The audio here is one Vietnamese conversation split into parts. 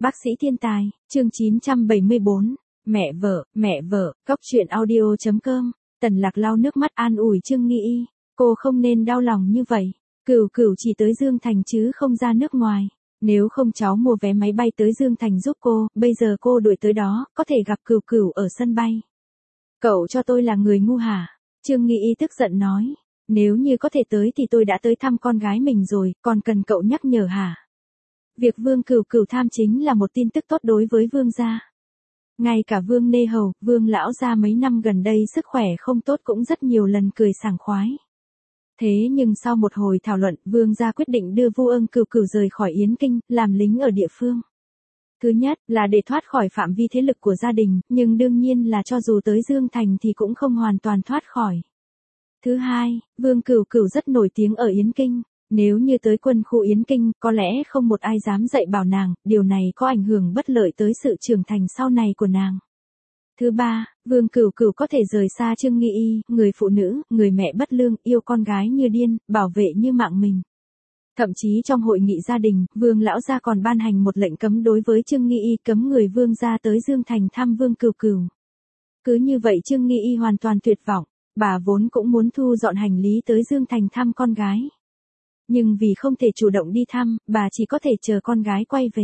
Bác sĩ thiên tài, chương 974, mẹ vợ, góc truyện audio.com, Tần Lạc lau nước mắt an ủi Trương Nghi Y, cô không nên đau lòng như vậy, Cửu Cửu chỉ tới Dương Thành chứ không ra nước ngoài, nếu không cháu mua vé máy bay tới Dương Thành giúp cô, bây giờ cô đuổi tới đó, có thể gặp Cửu Cửu ở sân bay. Cậu cho tôi là người ngu hả? Trương Nghi Y tức giận nói, nếu như có thể tới thì tôi đã tới thăm con gái mình rồi, còn cần cậu nhắc nhở hả? Việc Vương Cửu Cửu tham chính là một tin tức tốt đối với Vương gia. Ngay cả Vương Nê Hầu, Vương lão gia mấy năm gần đây sức khỏe không tốt cũng rất nhiều lần cười sảng khoái. Thế nhưng sau một hồi thảo luận, Vương gia quyết định đưa Vu Ưng Cửu Cửu rời khỏi Yến Kinh, làm lính ở địa phương. Thứ nhất là để thoát khỏi phạm vi thế lực của gia đình, nhưng đương nhiên là cho dù tới Dương Thành thì cũng không hoàn toàn thoát khỏi. Thứ hai, Vương Cửu Cửu rất nổi tiếng ở Yến Kinh. Nếu như tới quân khu Yến Kinh, có lẽ không một ai dám dạy bảo nàng, điều này có ảnh hưởng bất lợi tới sự trưởng thành sau này của nàng. Thứ ba, Vương Cửu Cửu có thể rời xa Trương Nghi Y, người phụ nữ, người mẹ bất lương, yêu con gái như điên, bảo vệ như mạng mình. Thậm chí trong hội nghị gia đình, Vương lão gia còn ban hành một lệnh cấm đối với Trương Nghi Y, cấm người Vương gia tới Dương Thành thăm Vương Cửu Cửu. Cứ như vậy Trương Nghi Y hoàn toàn tuyệt vọng, bà vốn cũng muốn thu dọn hành lý tới Dương Thành thăm con gái. Nhưng vì không thể chủ động đi thăm, bà chỉ có thể chờ con gái quay về.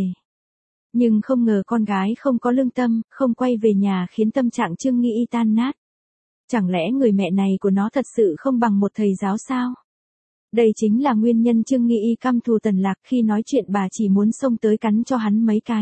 Nhưng không ngờ con gái không có lương tâm, không quay về nhà khiến tâm trạng Trương Nghi Y tan nát. Chẳng lẽ người mẹ này của nó thật sự không bằng một thầy giáo sao? Đây chính là nguyên nhân Trương Nghi Y căm thù Tần Lạc, khi nói chuyện bà chỉ muốn xông tới cắn cho hắn mấy cái.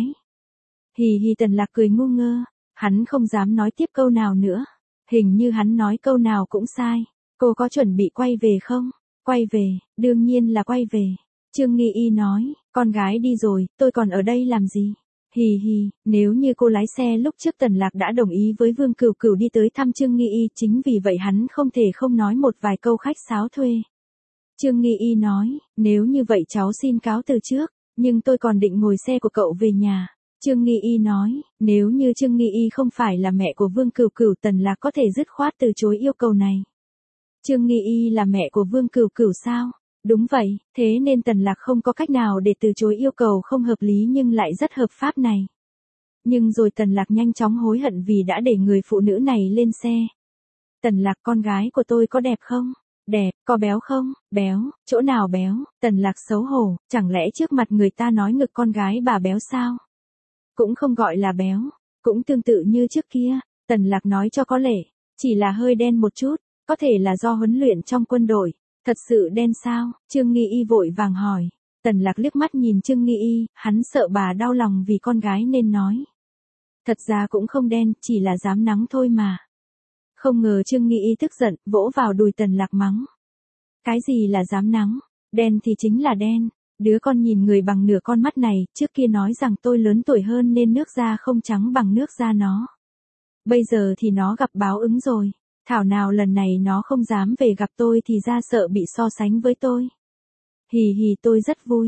Hì hì, Tần Lạc cười ngu ngơ, hắn không dám nói tiếp câu nào nữa. Hình như hắn nói câu nào cũng sai. Cô có chuẩn bị quay về không? Quay về, đương nhiên là quay về. Trương Nghi Y nói, con gái đi rồi, tôi còn ở đây làm gì? Hì hì, nếu như cô lái xe lúc trước Tần Lạc đã đồng ý với Vương Cửu Cửu đi tới thăm Trương Nghi Y, chính vì vậy hắn không thể không nói một vài câu khách sáo thuê. Trương Nghi Y nói, nếu như vậy cháu xin cáo từ trước, nhưng tôi còn định ngồi xe của cậu về nhà. Trương Nghi Y nói, nếu như Trương Nghi Y không phải là mẹ của Vương Cửu Cửu, Tần Lạc có thể dứt khoát từ chối yêu cầu này. Trương Nghi Y là mẹ của Vương Cửu Cửu sao? Đúng vậy, thế nên Tần Lạc không có cách nào để từ chối yêu cầu không hợp lý nhưng lại rất hợp pháp này. Nhưng rồi Tần Lạc nhanh chóng hối hận vì đã để người phụ nữ này lên xe. Tần Lạc, con gái của tôi có đẹp không? Đẹp. Có béo không? Béo. Chỗ nào béo? Tần Lạc xấu hổ, chẳng lẽ trước mặt người ta nói ngực con gái bà béo sao? Cũng không gọi là béo, cũng tương tự như trước kia. Tần Lạc nói cho có lệ, chỉ là hơi đen một chút. Có thể là do huấn luyện trong quân đội. Thật sự đen sao? Trương Nghi Y vội vàng hỏi. Tần Lạc liếc mắt nhìn Trương Nghi Y, hắn sợ bà đau lòng vì con gái nên nói. Thật ra cũng không đen, chỉ là dám nắng thôi mà. Không ngờ Trương Nghi Y tức giận, vỗ vào đùi Tần Lạc mắng. Cái gì là dám nắng? Đen thì chính là đen. Đứa con nhìn người bằng nửa con mắt này, trước kia nói rằng tôi lớn tuổi hơn nên nước da không trắng bằng nước da nó. Bây giờ thì nó gặp báo ứng rồi. Thảo nào lần này nó không dám về gặp tôi thì ra sợ bị so sánh với tôi. Hì hì, tôi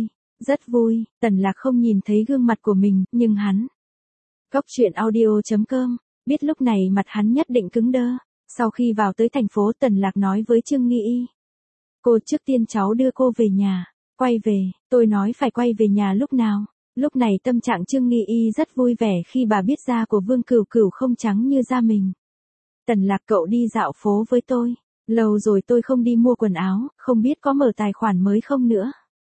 rất vui, Tần Lạc không nhìn thấy gương mặt của mình, nhưng hắn. Góc truyện audio.com, biết lúc này mặt hắn nhất định cứng đơ. Sau khi vào tới thành phố, Tần Lạc nói với Trương Nghi Y. Cô, trước tiên cháu đưa cô về nhà. Quay về, tôi nói phải quay về nhà lúc nào? Lúc này tâm trạng Trương Nghi Y rất vui vẻ khi bà biết da của Vương Cửu Cửu không trắng như da mình. Tần Lạc, cậu đi dạo phố với tôi. Lâu rồi tôi không đi mua quần áo, không biết có mở tài khoản mới không nữa.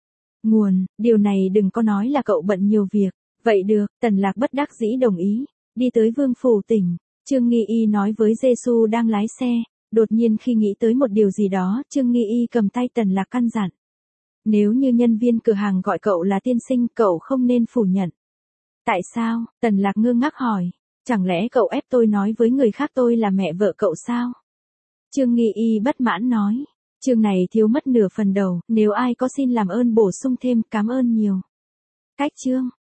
Nguồn, điều này đừng có nói là cậu bận nhiều việc. Vậy được, Tần Lạc bất đắc dĩ đồng ý. Đi tới Vương phủ tỉnh, Trương Nghi Y nói với Giê-xu đang lái xe. Đột nhiên khi nghĩ tới một điều gì đó, Trương Nghi Y cầm tay Tần Lạc căn dặn. Nếu như nhân viên cửa hàng gọi cậu là tiên sinh, cậu không nên phủ nhận. Tại sao? Tần Lạc ngơ ngác hỏi. Chẳng lẽ cậu ép tôi nói với người khác tôi là mẹ vợ cậu sao? Trương Nghi Y bất mãn nói. Chương này thiếu mất nửa phần đầu, nếu ai có xin làm ơn bổ sung thêm, cảm ơn nhiều. Cách chương.